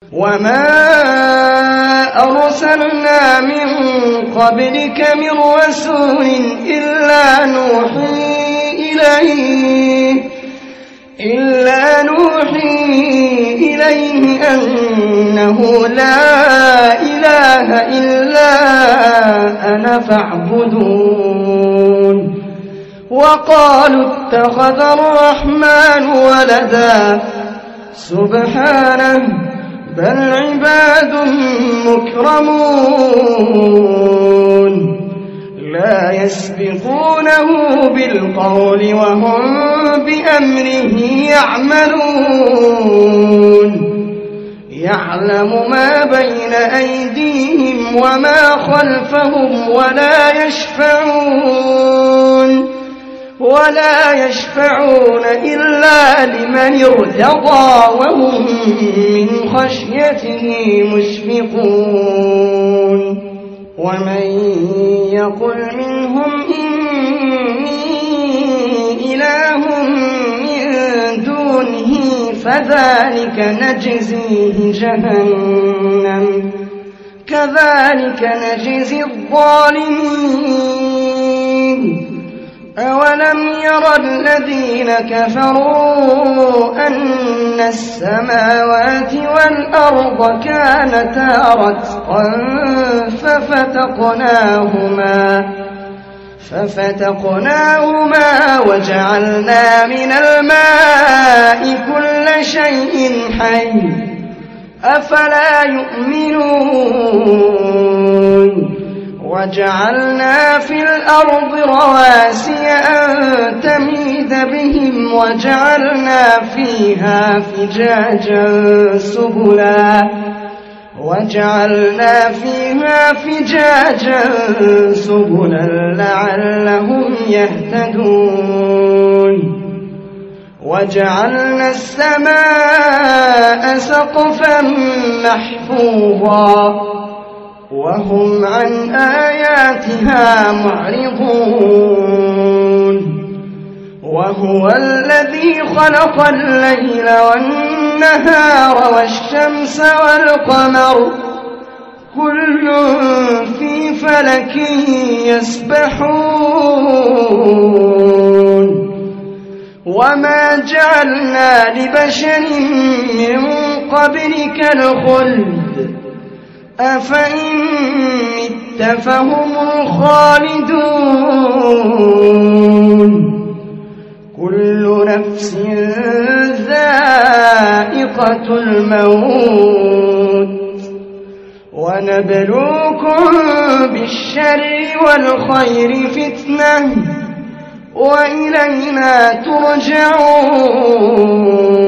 وما أرسلنا من قبلك من رسول إلا نوحي إليه أنه لا إله إلا أنا فاعبدون. وقالوا اتخذ الرحمن ولدا سبحانه بل عباد مكرمون لا يسبقونه بالقول وهم بأمره يعملون. يعلم ما بين أيديهم وما خلفهم ولا يشفعون إلا لمن ارتضى وهم من خشيته مشفقون. ومن يقل منهم إني إله من دونه فذلك نجزيه جهنم كذلك نجزي الظالمين. أولم ير الذين كفروا أن السماوات والأرض كانتا رتقا ففتقناهما وجعلنا من الماء كل شيء حي أفلا يؤمنون. وجعلنا في الأرض رواسي أن تميد بهم وجعلنا فيها فجاجا سبلا لعلهم يهتدون. وجعلنا السماء سقفا محفوظا وهم عن آياتها معرضون. وهو الذي خلق الليل والنهار والشمس والقمر كل في فلك يسبحون. وما جعلنا لبشر من قبلك الخلد أفإن مت فهم الخالدون. كل نفس ذائقة الموت ونبلوكم بالشر والخير فتنة وإلينا ترجعون.